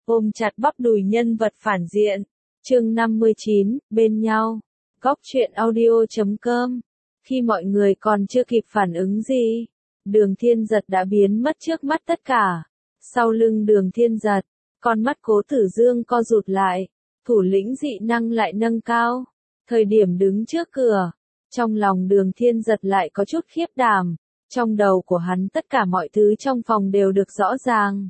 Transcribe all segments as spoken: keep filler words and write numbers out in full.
ôm chặt bắp đùi nhân vật phản diện. Chương năm mươi chín, bên nhau. Góc truyện audio chấm com. Khi mọi người còn chưa kịp phản ứng gì, Đường Thiên Giật đã biến mất trước mắt tất cả. Sau lưng Đường Thiên Giật, con mắt Cố Tử Dương co rụt lại, thủ lĩnh dị năng lại nâng cao. Thời điểm đứng trước cửa, trong lòng Đường Thiên Giật lại có chút khiếp đảm, trong đầu của hắn tất cả mọi thứ trong phòng đều được rõ ràng.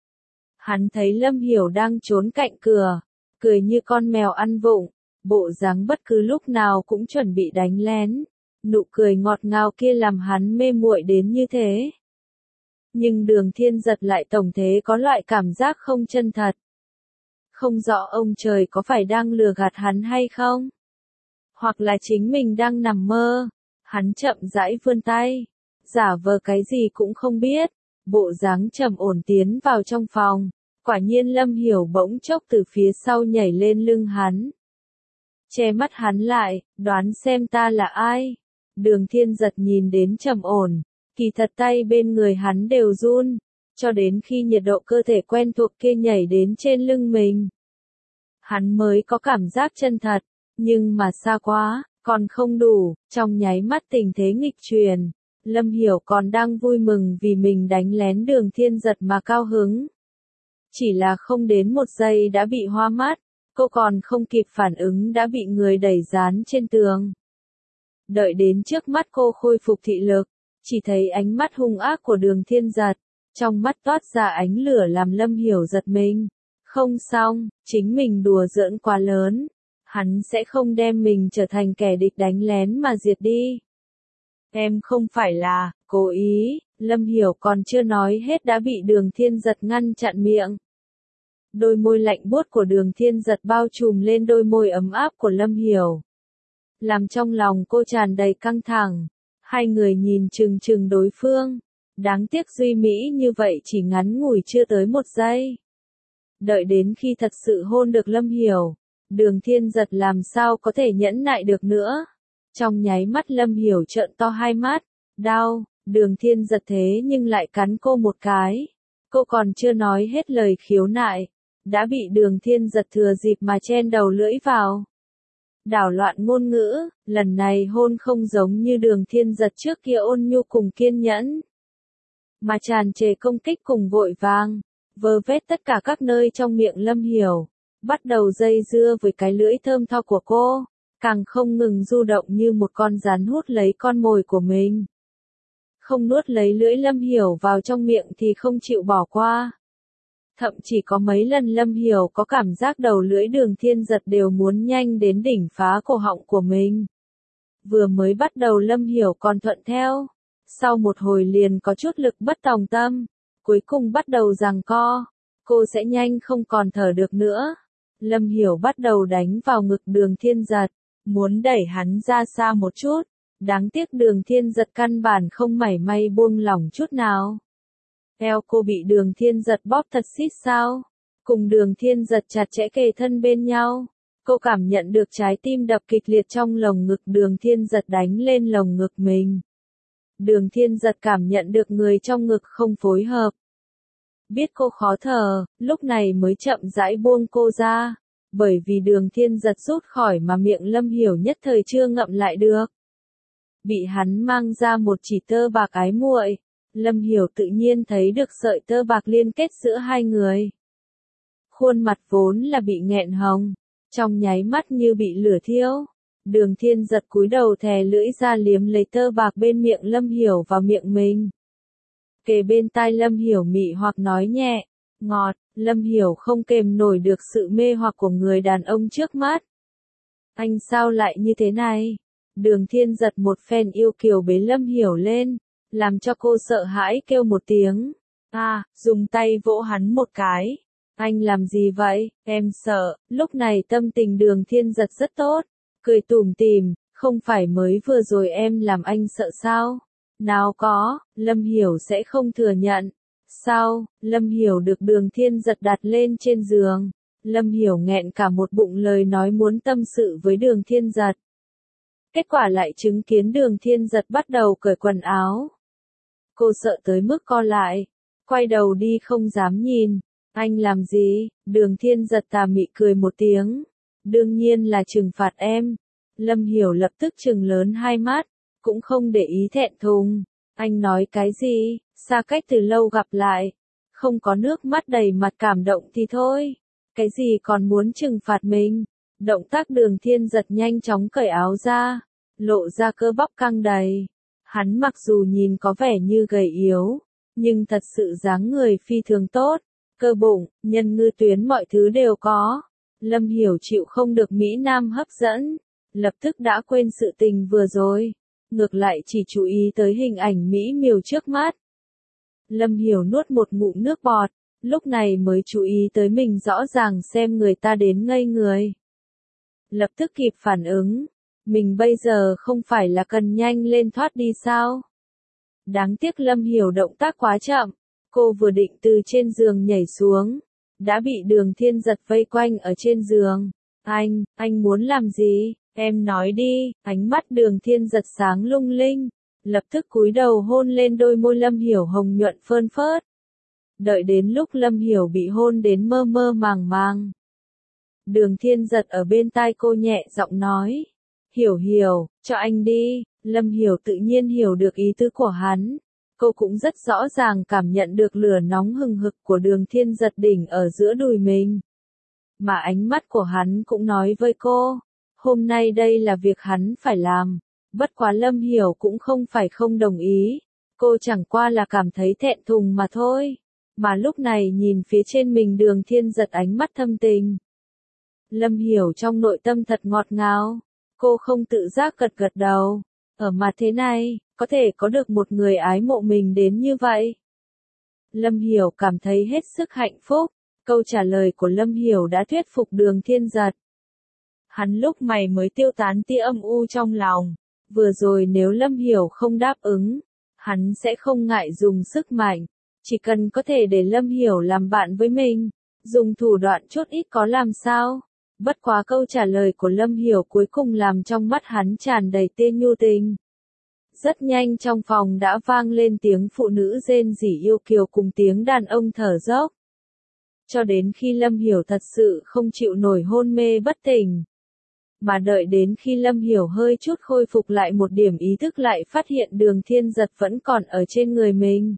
Hắn thấy Lâm Hiểu đang trốn cạnh cửa, cười như con mèo ăn vụng, bộ dáng bất cứ lúc nào cũng chuẩn bị đánh lén. Nụ cười ngọt ngào kia làm hắn mê muội đến như thế. Nhưng Đường Thiên Giật lại tổng thế có loại cảm giác không chân thật. Không rõ ông trời có phải đang lừa gạt hắn hay không? Hoặc là chính mình đang nằm mơ. Hắn chậm rãi vươn tay, giả vờ cái gì cũng không biết, bộ dáng trầm ổn tiến vào trong phòng. Quả nhiên Lâm Hiểu bỗng chốc từ phía sau nhảy lên lưng hắn. Che mắt hắn lại, đoán xem ta là ai. Đường Thiên Giật nhìn đến trầm ổn, kỳ thật tay bên người hắn đều run, cho đến khi nhiệt độ cơ thể quen thuộc kia nhảy đến trên lưng mình. Hắn mới có cảm giác chân thật, nhưng mà xa quá, còn không đủ, trong nháy mắt tình thế nghịch truyền. Lâm Hiểu còn đang vui mừng vì mình đánh lén Đường Thiên Giật mà cao hứng. Chỉ là không đến một giây đã bị hoa mắt, cô còn không kịp phản ứng đã bị người đẩy dán trên tường. Đợi đến trước mắt cô khôi phục thị lực, chỉ thấy ánh mắt hung ác của Đường Thiên Giật, trong mắt toát ra ánh lửa làm Lâm Hiểu giật mình. Không xong, chính mình đùa giỡn quá lớn, hắn sẽ không đem mình trở thành kẻ địch đánh lén mà diệt đi. Em không phải là cố ý. Lâm Hiểu còn chưa nói hết đã bị Đường Thiên Giật ngăn chặn miệng. Đôi môi lạnh buốt của Đường Thiên Giật bao trùm lên đôi môi ấm áp của Lâm Hiểu, làm trong lòng cô tràn đầy căng thẳng. Hai người nhìn chừng chừng đối phương, đáng tiếc duy mỹ như vậy chỉ ngắn ngủi chưa tới một giây. Đợi đến khi thật sự hôn được Lâm Hiểu, Đường Thiên Giật làm sao có thể nhẫn nại được nữa. Trong nháy mắt Lâm Hiểu trợn to hai mắt, đau. Đường Thiên Giật thế nhưng lại cắn cô một cái. Cô còn chưa nói hết lời khiếu nại, đã bị Đường Thiên Giật thừa dịp mà chen đầu lưỡi vào. Đảo loạn ngôn ngữ, lần này hôn không giống như Đường Thiên Giật trước kia ôn nhu cùng kiên nhẫn, mà tràn trề công kích cùng vội vàng, vơ vét tất cả các nơi trong miệng Lâm Hiểu, bắt đầu dây dưa với cái lưỡi thơm tho của cô, càng không ngừng du động như một con rắn hút lấy con mồi của mình. Không nuốt lấy lưỡi Lâm Hiểu vào trong miệng thì không chịu bỏ qua. Thậm chỉ có mấy lần Lâm Hiểu có cảm giác đầu lưỡi Đường Thiên Giật đều muốn nhanh đến đỉnh phá cổ họng của mình. Vừa mới bắt đầu Lâm Hiểu còn thuận theo, sau một hồi liền có chút lực bất tòng tâm, cuối cùng bắt đầu giằng co, cô sẽ nhanh không còn thở được nữa. Lâm Hiểu bắt đầu đánh vào ngực Đường Thiên Giật, muốn đẩy hắn ra xa một chút. Đáng tiếc Đường Thiên Giật căn bản không mảy may buông lỏng chút nào. Eo cô bị Đường Thiên Giật bóp thật xít sao. Cùng Đường Thiên Giật chặt chẽ kề thân bên nhau. Cô cảm nhận được trái tim đập kịch liệt trong lồng ngực Đường Thiên Giật đánh lên lồng ngực mình. Đường Thiên Giật cảm nhận được người trong ngực không phối hợp. Biết cô khó thở, lúc này mới chậm rãi buông cô ra. Bởi vì Đường Thiên Giật rút khỏi mà miệng Lâm Hiểu nhất thời chưa ngậm lại được. Bị hắn mang ra một chỉ tơ bạc ái muội, Lâm Hiểu tự nhiên thấy được sợi tơ bạc liên kết giữa hai người. Khuôn mặt vốn là bị nghẹn hồng, trong nháy mắt như bị lửa thiêu. Đường Thiên Giật cúi đầu thè lưỡi ra liếm lấy tơ bạc bên miệng Lâm Hiểu vào miệng mình. Kề bên tai Lâm Hiểu mị hoặc nói nhẹ, ngọt. Lâm Hiểu không kềm nổi được sự mê hoặc của người đàn ông trước mắt. Anh sao lại như thế này? Đường Thiên Giật một phen yêu kiều bế Lâm Hiểu lên, làm cho cô sợ hãi kêu một tiếng. À, dùng tay vỗ hắn một cái. Anh làm gì vậy, em sợ. Lúc này tâm tình Đường Thiên Giật rất tốt, cười tủm tỉm, không phải mới vừa rồi em làm anh sợ sao? Nào có, Lâm Hiểu sẽ không thừa nhận. Sao, Lâm Hiểu được Đường Thiên Giật đặt lên trên giường. Lâm Hiểu nghẹn cả một bụng lời nói muốn tâm sự với Đường Thiên Giật. Kết quả lại chứng kiến Đường Thiên Giật bắt đầu cởi quần áo. Cô sợ tới mức co lại, quay đầu đi không dám nhìn. Anh làm gì? Đường Thiên Giật tà mị cười một tiếng. Đương nhiên là trừng phạt em. Lâm Hiểu lập tức trừng lớn hai mắt, cũng không để ý thẹn thùng. Anh nói cái gì? Xa cách từ lâu gặp lại. Không có nước mắt đầy mặt cảm động thì thôi. Cái gì còn muốn trừng phạt mình? Động tác Đường Thiên Giật nhanh chóng cởi áo ra, lộ ra cơ bắp căng đầy. Hắn mặc dù nhìn có vẻ như gầy yếu, nhưng thật sự dáng người phi thường tốt. Cơ bụng, nhân ngư tuyến mọi thứ đều có. Lâm Hiểu chịu không được Mỹ Nam hấp dẫn, lập tức đã quên sự tình vừa rồi. Ngược lại chỉ chú ý tới hình ảnh mỹ miều trước mắt. Lâm Hiểu nuốt một ngụm nước bọt, lúc này mới chú ý tới mình rõ ràng xem người ta đến ngây người. Lập tức kịp phản ứng, mình bây giờ không phải là cần nhanh lên thoát đi sao? Đáng tiếc Lâm Hiểu động tác quá chậm, cô vừa định từ trên giường nhảy xuống, đã bị Đường Thiên Giật vây quanh ở trên giường. Anh, anh muốn làm gì? Em nói đi. Ánh mắt Đường Thiên Giật sáng lung linh, lập tức cúi đầu hôn lên đôi môi Lâm Hiểu hồng nhuận phơn phớt. Đợi đến lúc Lâm Hiểu bị hôn đến mơ mơ màng màng, Đường Thiên Giật ở bên tai cô nhẹ giọng nói, Hiểu Hiểu, cho anh đi. Lâm Hiểu tự nhiên hiểu được ý tứ của hắn. Cô cũng rất rõ ràng cảm nhận được lửa nóng hừng hực của Đường Thiên Giật đỉnh ở giữa đùi mình. Mà ánh mắt của hắn cũng nói với cô, hôm nay đây là việc hắn phải làm. Bất quá Lâm Hiểu cũng không phải không đồng ý. Cô chẳng qua là cảm thấy thẹn thùng mà thôi. Mà lúc này nhìn phía trên mình Đường Thiên Giật ánh mắt thâm tình. Lâm Hiểu trong nội tâm thật ngọt ngào. Cô không tự giác gật gật đầu. Ở mặt thế này, có thể có được một người ái mộ mình đến như vậy. Lâm Hiểu cảm thấy hết sức hạnh phúc. Câu trả lời của Lâm Hiểu đã thuyết phục Đường Thiên Giật. Hắn lúc này mới tiêu tán tia âm u trong lòng. Vừa rồi nếu Lâm Hiểu không đáp ứng, hắn sẽ không ngại dùng sức mạnh. Chỉ cần có thể để Lâm Hiểu làm bạn với mình, dùng thủ đoạn chút ít có làm sao. Bất quá câu trả lời của Lâm Hiểu cuối cùng làm trong mắt hắn tràn đầy tia nhu tình. Rất nhanh trong phòng đã vang lên tiếng phụ nữ rên rỉ yêu kiều cùng tiếng đàn ông thở dốc. Cho đến khi Lâm Hiểu thật sự không chịu nổi hôn mê bất tỉnh. Mà đợi đến khi Lâm Hiểu hơi chút khôi phục lại một điểm ý thức lại phát hiện Đường Thiên Giật vẫn còn ở trên người mình.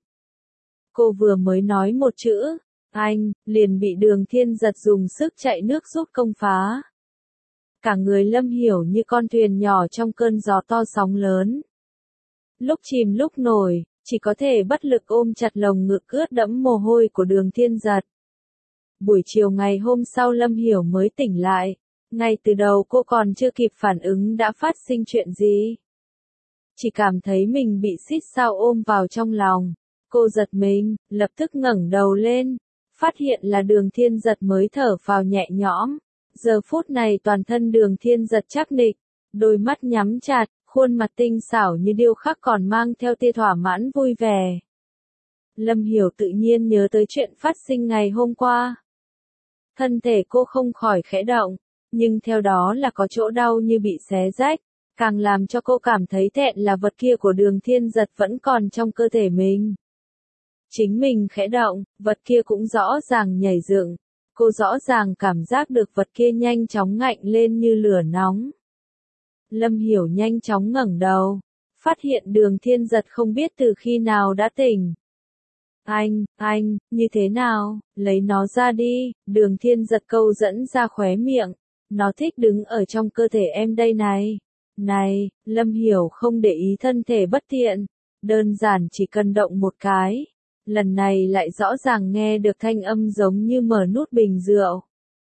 Cô vừa mới nói một chữ, anh, liền bị Đường Thiên Giật dùng sức chạy nước giúp công phá. Cả người Lâm Hiểu như con thuyền nhỏ trong cơn gió to sóng lớn. Lúc chìm lúc nổi, chỉ có thể bất lực ôm chặt lồng ngực ướt đẫm mồ hôi của Đường Thiên Giật. Buổi chiều ngày hôm sau Lâm Hiểu mới tỉnh lại. Ngay từ đầu cô còn chưa kịp phản ứng đã phát sinh chuyện gì. Chỉ cảm thấy mình bị xít sao ôm vào trong lòng. Cô giật mình, lập tức ngẩng đầu lên. Phát hiện là Đường Thiên Giật mới thở phào nhẹ nhõm. Giờ phút này toàn thân Đường Thiên Giật chắc nịch. Đôi mắt nhắm chặt, khuôn mặt tinh xảo như điêu khắc còn mang theo tia thỏa mãn vui vẻ. Lâm Hiểu tự nhiên nhớ tới chuyện phát sinh ngày hôm qua. Thân thể cô không khỏi khẽ động. Nhưng theo đó là có chỗ đau như bị xé rách, càng làm cho cô cảm thấy thẹn là vật kia của Đường Thiên Giật vẫn còn trong cơ thể mình. Chính mình khẽ động, vật kia cũng rõ ràng nhảy dựng, cô rõ ràng cảm giác được vật kia nhanh chóng ngạnh lên như lửa nóng. Lâm Hiểu nhanh chóng ngẩng đầu, phát hiện Đường Thiên Giật không biết từ khi nào đã tỉnh. Anh, anh, như thế nào, lấy nó ra đi. Đường Thiên Giật câu dẫn ra khóe miệng. Nó thích đứng ở trong cơ thể em đây này. Này, Lâm Hiểu không để ý thân thể bất thiện. Đơn giản chỉ cần động một cái. Lần này lại rõ ràng nghe được thanh âm giống như mở nút bình rượu.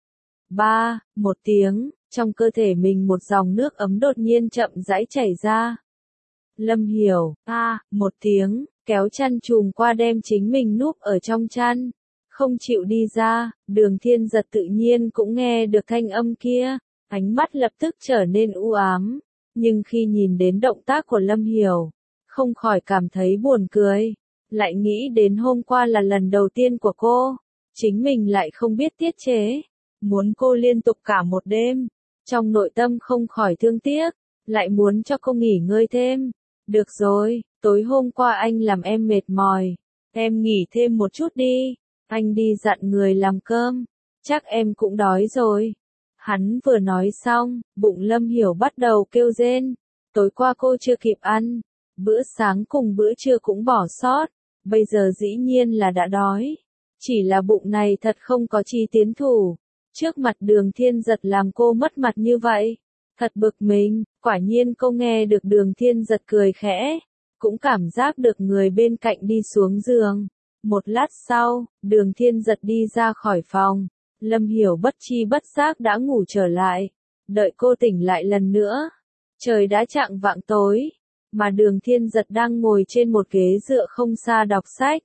Ba, một tiếng, trong cơ thể mình một dòng nước ấm đột nhiên chậm rãi chảy ra. Lâm Hiểu, a, một tiếng, kéo chăn chùm qua đem chính mình núp ở trong chăn. Không chịu đi ra, Đường Thiên Giật tự nhiên cũng nghe được thanh âm kia, ánh mắt lập tức trở nên u ám, nhưng khi nhìn đến động tác của Lâm Hiểu, không khỏi cảm thấy buồn cười, lại nghĩ đến hôm qua là lần đầu tiên của cô, chính mình lại không biết tiết chế, muốn cô liên tục cả một đêm, trong nội tâm không khỏi thương tiếc, lại muốn cho cô nghỉ ngơi thêm. Được rồi, tối hôm qua anh làm em mệt mỏi, em nghỉ thêm một chút đi. anh đi dặn người làm cơm, chắc em cũng đói rồi. Hắn vừa nói xong, bụng Lâm Hiểu bắt đầu kêu rên, tối qua cô chưa kịp ăn, bữa sáng cùng bữa trưa cũng bỏ sót, bây giờ dĩ nhiên là đã đói. Chỉ là bụng này thật không có chi tiến thủ, trước mặt Đường Thiên Giật làm cô mất mặt như vậy, thật bực mình. Quả nhiên cô nghe được Đường Thiên Giật cười khẽ, cũng cảm giác được người bên cạnh đi xuống giường. Một lát sau, Đường Thiên Giật đi ra khỏi phòng, Lâm Hiểu bất chi bất giác đã ngủ trở lại, đợi cô tỉnh lại lần nữa. Trời đã chạng vạng tối, mà Đường Thiên Giật đang ngồi trên một ghế dựa không xa đọc sách.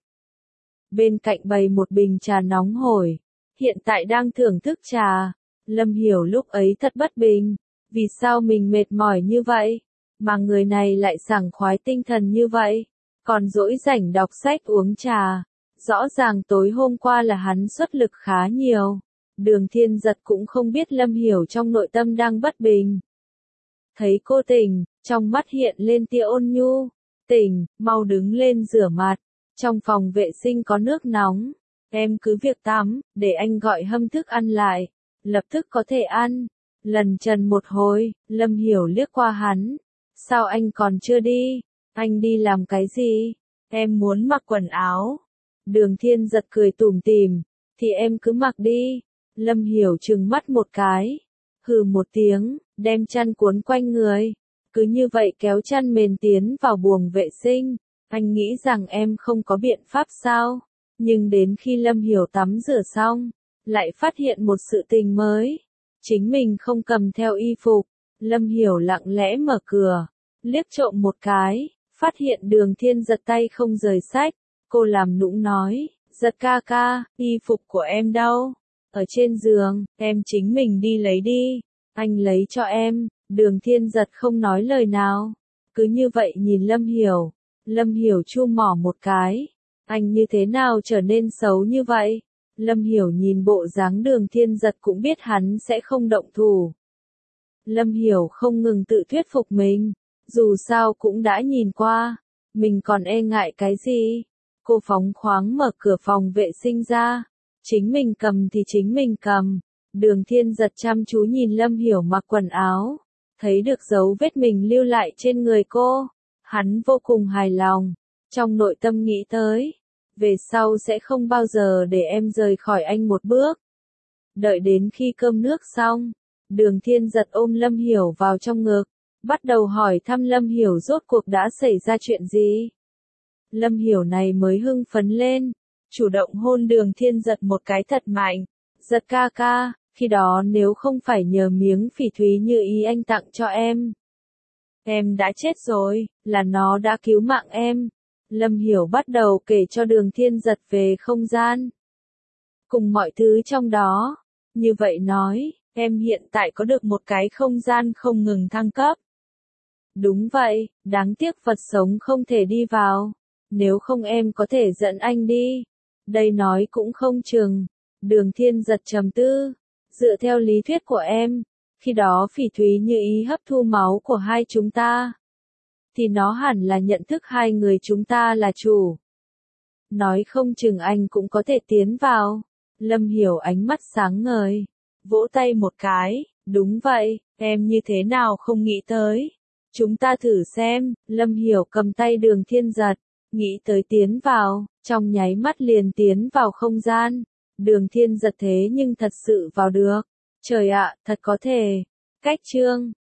Bên cạnh bày một bình trà nóng hổi, hiện tại đang thưởng thức trà. Lâm Hiểu lúc ấy thật bất bình, vì sao mình mệt mỏi như vậy, mà người này lại sảng khoái tinh thần như vậy, còn dỗi rảnh đọc sách uống trà. Rõ ràng tối hôm qua là hắn xuất lực khá nhiều. Đường Thiên Giật cũng không biết Lâm Hiểu trong nội tâm đang bất bình. Thấy cô tỉnh, trong mắt hiện lên tia ôn nhu. Tỉnh, mau đứng lên rửa mặt. Trong phòng vệ sinh có nước nóng. Em cứ việc tắm, để anh gọi hâm thức ăn lại. Lập tức có thể ăn. Lần trần một hồi, Lâm Hiểu liếc qua hắn. Sao anh còn chưa đi? Anh đi làm cái gì? Em muốn mặc quần áo. Đường Thiên Giật cười tủm tỉm, thì em cứ mặc đi. Lâm Hiểu trừng mắt một cái, hừ một tiếng, đem chăn cuốn quanh người, cứ như vậy kéo chăn mền tiến vào buồng vệ sinh. Anh nghĩ rằng em không có biện pháp sao? Nhưng đến khi Lâm Hiểu tắm rửa xong, lại phát hiện một sự tình mới. Chính mình không cầm theo y phục. Lâm Hiểu lặng lẽ mở cửa, liếc trộm một cái, phát hiện Đường Thiên Giật tay không rời sách. Cô làm nũng nói, Giật ca ca, y phục của em đâu? Ở trên giường, em chính mình đi lấy đi. Anh lấy cho em. Đường Thiên Giật không nói lời nào, cứ như vậy nhìn Lâm Hiểu. Lâm Hiểu chu mỏ một cái, anh như thế nào trở nên xấu như vậy? Lâm Hiểu nhìn bộ dáng Đường Thiên Giật cũng biết hắn sẽ không động thủ. Lâm Hiểu không ngừng tự thuyết phục mình, dù sao cũng đã nhìn qua, mình còn e ngại cái gì? Cô phóng khoáng mở cửa phòng vệ sinh ra, chính mình cầm thì chính mình cầm. Đường Thiên Giật chăm chú nhìn Lâm Hiểu mặc quần áo, thấy được dấu vết mình lưu lại trên người cô, hắn vô cùng hài lòng, trong nội tâm nghĩ tới, về sau sẽ không bao giờ để em rời khỏi anh một bước. Đợi đến khi cơm nước xong, Đường Thiên Giật ôm Lâm Hiểu vào trong ngực, bắt đầu hỏi thăm Lâm Hiểu rốt cuộc đã xảy ra chuyện gì. Lâm Hiểu này mới hưng phấn lên, chủ động hôn Đường Thiên Giật một cái thật mạnh. Giật ca ca, khi đó nếu không phải nhờ miếng phỉ thúy như ý anh tặng cho em, em đã chết rồi, là nó đã cứu mạng em. Lâm Hiểu bắt đầu kể cho Đường Thiên Giật về không gian, cùng mọi thứ trong đó. Như vậy nói, em hiện tại có được một cái không gian không ngừng thăng cấp. Đúng vậy, đáng tiếc vật sống không thể đi vào. Nếu không em có thể dẫn anh đi. Đây nói cũng không chừng. Đường Thiên Giật trầm tư. Dựa theo lý thuyết của em, khi đó phỉ thúy như ý hấp thu máu của hai chúng ta, thì nó hẳn là nhận thức hai người chúng ta là chủ. Nói không chừng anh cũng có thể tiến vào. Lâm Hiểu ánh mắt sáng ngời, vỗ tay một cái, đúng vậy, em như thế nào không nghĩ tới. Chúng ta thử xem. Lâm Hiểu cầm tay Đường Thiên Giật, nghĩ tới tiến vào, trong nháy mắt liền tiến vào không gian. Đường Thiên Giật thế nhưng thật sự vào được. Trời ạ, thật có thể. Cách chương